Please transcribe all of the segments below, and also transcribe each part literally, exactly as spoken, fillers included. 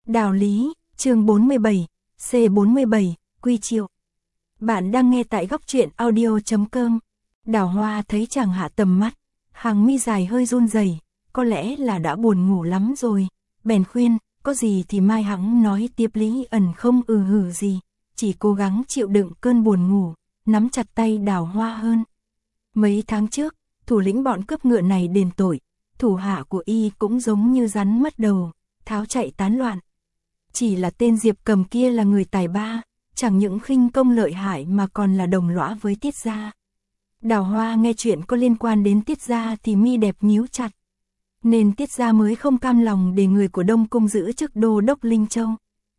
Đạo lý, chương bốn mươi bảy, C bốn mươi bảy, Quy Triệu. Bạn đang nghe tại góc truyện audio chấm com. Đào Hoa thấy chàng hạ tầm mắt, hàng mi dài hơi run rẩy, có lẽ là đã buồn ngủ lắm rồi, bèn khuyên, có gì thì mai hẵng nói tiếp. Lý ẩn không ừ hử gì, chỉ cố gắng chịu đựng cơn buồn ngủ, nắm chặt tay Đào Hoa hơn. Mấy tháng trước, thủ lĩnh bọn cướp ngựa này đền tội, thủ hạ của y cũng giống như rắn mất đầu, tháo chạy tán loạn. Chỉ là tên Diệp Cầm kia là người tài ba, chẳng những khinh công lợi hại mà còn là đồng lõa với Tiết gia. Đào Hoa nghe chuyện có liên quan đến Tiết gia thì mi đẹp nhíu chặt. Nên Tiết gia mới không cam lòng để người của Đông Cung giữ chức đô đốc Linh Châu.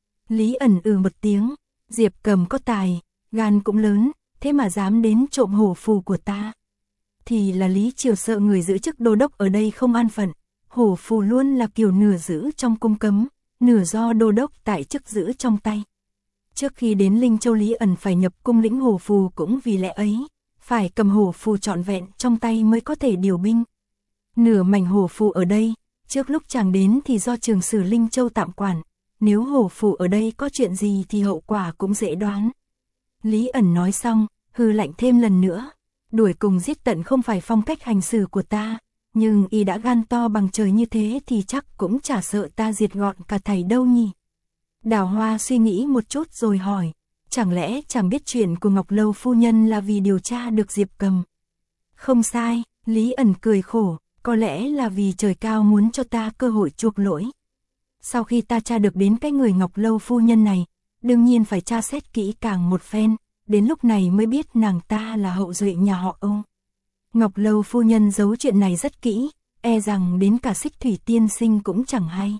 Lý ẩn ừ một tiếng, Diệp Cầm có tài, gan cũng lớn, thế mà dám đến trộm hổ phù của ta. Thì là Lý Triều sợ người giữ chức đô đốc ở đây không an phận, hổ phù luôn là kiểu nửa giữ trong cung cấm, nửa do đô đốc tại chức giữ trong tay. Trước khi đến Linh Châu, Lý ẩn phải nhập cung lĩnh hổ phù cũng vì lẽ ấy, phải cầm hổ phù trọn vẹn trong tay mới có thể điều binh. Nửa mảnh hổ phù ở đây, trước lúc chàng đến thì do trường sử Linh Châu tạm quản, nếu hổ phù ở đây có chuyện gì thì hậu quả cũng dễ đoán. Lý ẩn nói xong, hừ lạnh thêm lần nữa, đuổi cùng giết tận không phải phong cách hành xử của ta, nhưng y đã gan to bằng trời như thế thì chắc cũng chả sợ ta diệt gọn cả thảy đâu nhỉ. Đào Hoa suy nghĩ một chút rồi hỏi, chẳng lẽ chàng biết chuyện của Ngọc Lâu phu nhân là vì điều tra được Diệp Cầm? Không sai, Lý ẩn cười khổ, có lẽ là vì trời cao muốn cho ta cơ hội chuộc lỗi. Sau khi ta tra được đến cái người Ngọc Lâu phu nhân này, đương nhiên phải tra xét kỹ càng một phen, đến lúc này mới biết nàng ta là hậu duệ nhà họ Âu. Ngọc Lâu phu nhân giấu chuyện này rất kỹ, e rằng đến cả Xích Thủy tiên sinh cũng chẳng hay.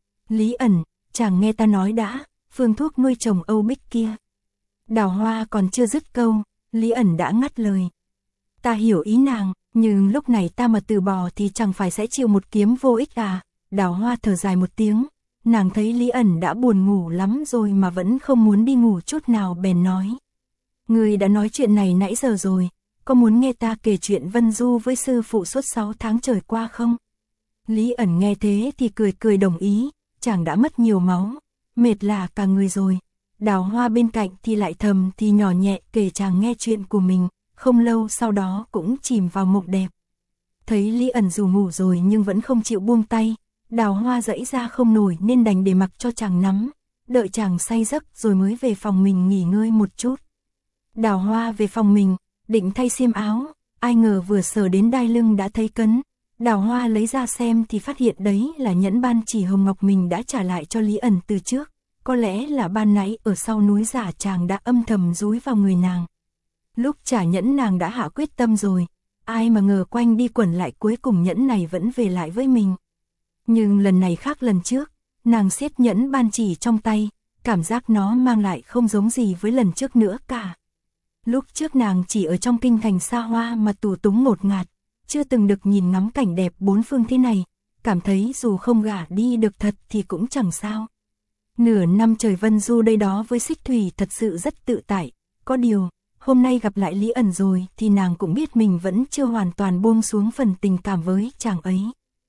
Lý ẩn, chàng nghe ta nói đã, phương thuốc nuôi chồng Âu Bích kia. Đào Hoa còn chưa dứt câu, Lý ẩn đã ngắt lời. Ta hiểu ý nàng, nhưng lúc này ta mà từ bỏ thì chẳng phải sẽ chịu một kiếm vô ích à? Đào Hoa thở dài một tiếng, nàng thấy Lý ẩn đã buồn ngủ lắm rồi mà vẫn không muốn đi ngủ chút nào, bèn nói. Người đã nói chuyện này nãy giờ rồi, có muốn nghe ta kể chuyện Vân Du với sư phụ suốt sáu tháng trời qua không? Lý ẩn nghe thế thì cười cười đồng ý, chàng đã mất nhiều máu, mệt lả cả người rồi. Đào Hoa bên cạnh thì lại thầm thì nhỏ nhẹ kể chàng nghe chuyện của mình, không lâu sau đó cũng chìm vào mộng đẹp. Thấy Lý ẩn dù ngủ rồi nhưng vẫn không chịu buông tay, Đào Hoa dãy ra không nổi nên đành để mặc cho chàng nắm, đợi chàng say giấc rồi mới về phòng mình nghỉ ngơi một chút. Đào Hoa về phòng mình, định thay xiêm áo, ai ngờ vừa sờ đến đai lưng đã thấy cấn. Đào Hoa lấy ra xem thì phát hiện đấy là nhẫn ban chỉ hồng ngọc mình đã trả lại cho Lý ẩn từ trước, có lẽ là ban nãy ở sau núi giả chàng đã âm thầm dúi vào người nàng. Lúc trả nhẫn nàng đã hạ quyết tâm rồi, ai mà ngờ quanh đi quẩn lại cuối cùng nhẫn này vẫn về lại với mình. Nhưng lần này khác lần trước, nàng siết nhẫn ban chỉ trong tay, cảm giác nó mang lại không giống gì với lần trước nữa cả. Lúc trước nàng chỉ ở trong kinh thành xa hoa mà tù túng ngột ngạt, chưa từng được nhìn ngắm cảnh đẹp bốn phương thế này, cảm thấy dù không gả đi được thật thì cũng chẳng sao. Nửa năm trời Vân Du đây đó với Xích Thủy thật sự rất tự tại, có điều, hôm nay gặp lại Lý ẩn rồi thì nàng cũng biết mình vẫn chưa hoàn toàn buông xuống phần tình cảm với chàng ấy.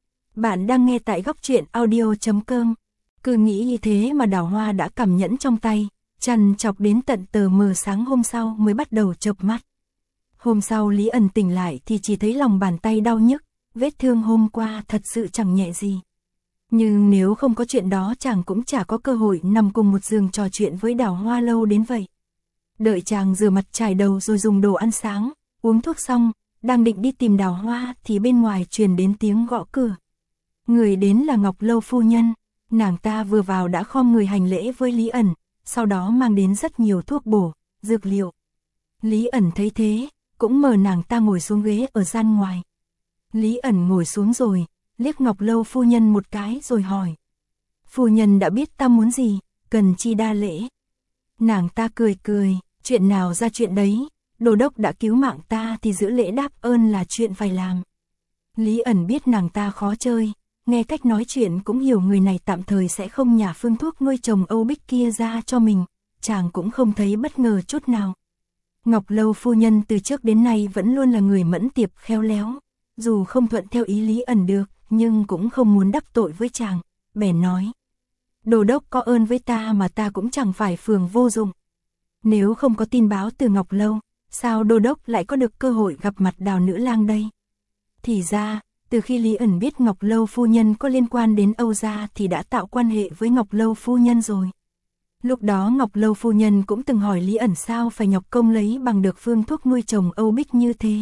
Bạn đang nghe tại góc truyện audio chấm com. Cứ nghĩ như thế mà Đào Hoa đã cầm nhẫn trong tay, trằn trọc đến tận tờ mờ sáng hôm sau mới bắt đầu chợp mắt. Hôm sau Lý ẩn tỉnh lại thì chỉ thấy lòng bàn tay đau nhức, vết thương hôm qua thật sự chẳng nhẹ gì. Nhưng nếu không có chuyện đó chàng cũng chả có cơ hội nằm cùng một giường trò chuyện với Đào Hoa lâu đến vậy. Đợi chàng rửa mặt chải đầu rồi dùng đồ ăn sáng, uống thuốc xong, đang định đi tìm Đào Hoa thì bên ngoài truyền đến tiếng gõ cửa. Người đến là Ngọc Lâu phu nhân, nàng ta vừa vào đã khom người hành lễ với Lý ẩn, sau đó mang đến rất nhiều thuốc bổ, dược liệu. Lý ẩn thấy thế, cũng mời nàng ta ngồi xuống ghế ở gian ngoài. Lý ẩn ngồi xuống rồi, liếc Ngọc Lâu phu nhân một cái rồi hỏi. Phu nhân đã biết ta muốn gì, cần chi đa lễ? Nàng ta cười cười, chuyện nào ra chuyện đấy, đô đốc đã cứu mạng ta thì giữ lễ đáp ơn là chuyện phải làm. Lý ẩn biết nàng ta khó chơi, nghe cách nói chuyện cũng hiểu người này tạm thời sẽ không nhả phương thuốc nuôi chồng Âu Bích kia ra cho mình, chàng cũng không thấy bất ngờ chút nào. Ngọc Lâu phu nhân từ trước đến nay vẫn luôn là người mẫn tiệp khéo léo, dù không thuận theo ý Lý ẩn được, nhưng cũng không muốn đắc tội với chàng, bèn nói. Đô đốc có ơn với ta mà ta cũng chẳng phải phường vô dụng. Nếu không có tin báo từ Ngọc Lâu, sao đô đốc lại có được cơ hội gặp mặt Đào nữ lang đây? Thì ra, từ khi Lý ẩn biết Ngọc Lâu phu nhân có liên quan đến Âu gia thì đã tạo quan hệ với Ngọc Lâu phu nhân rồi. Lúc đó Ngọc Lâu phu nhân cũng từng hỏi Lý ẩn sao phải nhọc công lấy bằng được phương thuốc nuôi trồng Âu Bích như thế.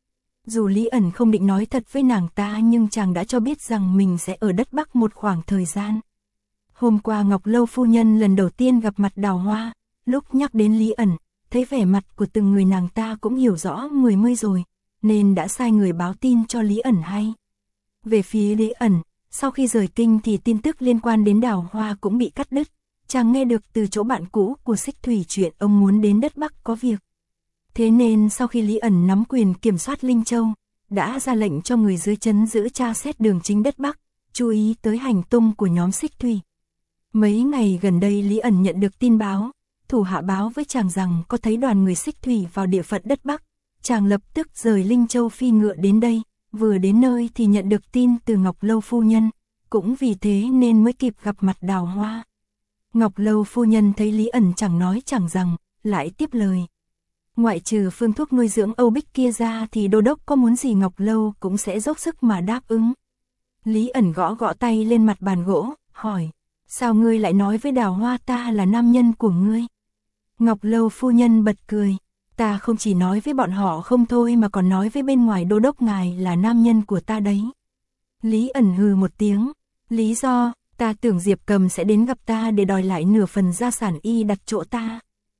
Dù Lý ẩn không định nói thật với nàng ta nhưng chàng đã cho biết rằng mình sẽ ở đất Bắc một khoảng thời gian. Hôm qua Ngọc Lâu phu nhân lần đầu tiên gặp mặt Đào Hoa, lúc nhắc đến Lý ẩn, thấy vẻ mặt của từng người nàng ta cũng hiểu rõ mười mươi rồi, nên đã sai người báo tin cho Lý ẩn hay. Về phía Lý ẩn, sau khi rời kinh thì tin tức liên quan đến Đào Hoa cũng bị cắt đứt, chàng nghe được từ chỗ bạn cũ của Xích Thủy chuyện ông muốn đến đất Bắc có việc. Thế nên sau khi Lý ẩn nắm quyền kiểm soát Linh Châu, đã ra lệnh cho người dưới trấn giữ tra xét đường chính đất Bắc, chú ý tới hành tung của nhóm Xích Thủy. Mấy ngày gần đây Lý ẩn nhận được tin báo, thủ hạ báo với chàng rằng có thấy đoàn người Xích Thủy vào địa phận đất Bắc, chàng lập tức rời Linh Châu phi ngựa đến đây, vừa đến nơi thì nhận được tin từ Ngọc Lâu phu nhân, cũng vì thế nên mới kịp gặp mặt Đào Hoa. Ngọc Lâu phu nhân thấy Lý ẩn chẳng nói chẳng rằng, lại tiếp lời. Ngoại trừ phương thuốc nuôi dưỡng Âu Bích kia ra thì đô đốc có muốn gì Ngọc Lâu cũng sẽ dốc sức mà đáp ứng. Lý ẩn gõ gõ tay lên mặt bàn gỗ, hỏi, sao ngươi lại nói với Đào Hoa ta là nam nhân của ngươi? Ngọc Lâu phu nhân bật cười, ta không chỉ nói với bọn họ không thôi mà còn nói với bên ngoài đô đốc ngài là nam nhân của ta đấy. Lý ẩn hừ một tiếng, lý do, ta tưởng Diệp Cầm sẽ đến gặp ta để đòi lại nửa phần gia sản y đặt chỗ ta.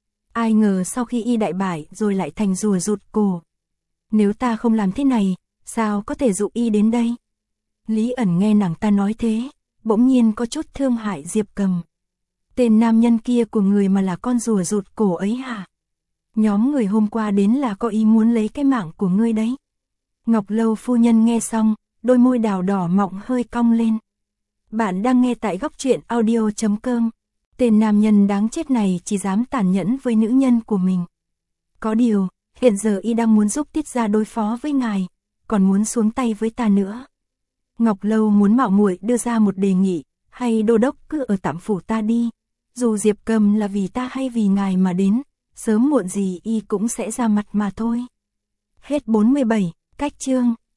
Ai ngờ sau khi y đại bại rồi lại thành rùa rụt cổ. Nếu ta không làm thế này, sao có thể dụ y đến đây? Lý ẩn nghe nàng ta nói thế, bỗng nhiên có chút thương hại Diệp Cầm. Tên nam nhân kia của người mà là con rùa rụt cổ ấy hả? Nhóm người hôm qua đến là có ý muốn lấy cái mạng của ngươi đấy. Ngọc Lâu phu nhân nghe xong, đôi môi đào đỏ mọng hơi cong lên. Bạn đang nghe tại góc truyện audio chấm com. Tên nam nhân đáng chết này chỉ dám tàn nhẫn với nữ nhân của mình. Có điều, hiện giờ y đang muốn giúp Tiết gia đối phó với ngài, còn muốn xuống tay với ta nữa. Ngọc Lâu muốn mạo muội đưa ra một đề nghị, hay đô đốc cứ ở tạm phủ ta đi. Dù Diệp Cầm là vì ta hay vì ngài mà đến, sớm muộn gì y cũng sẽ ra mặt mà thôi. Hết bốn mươi bảy, cách chương.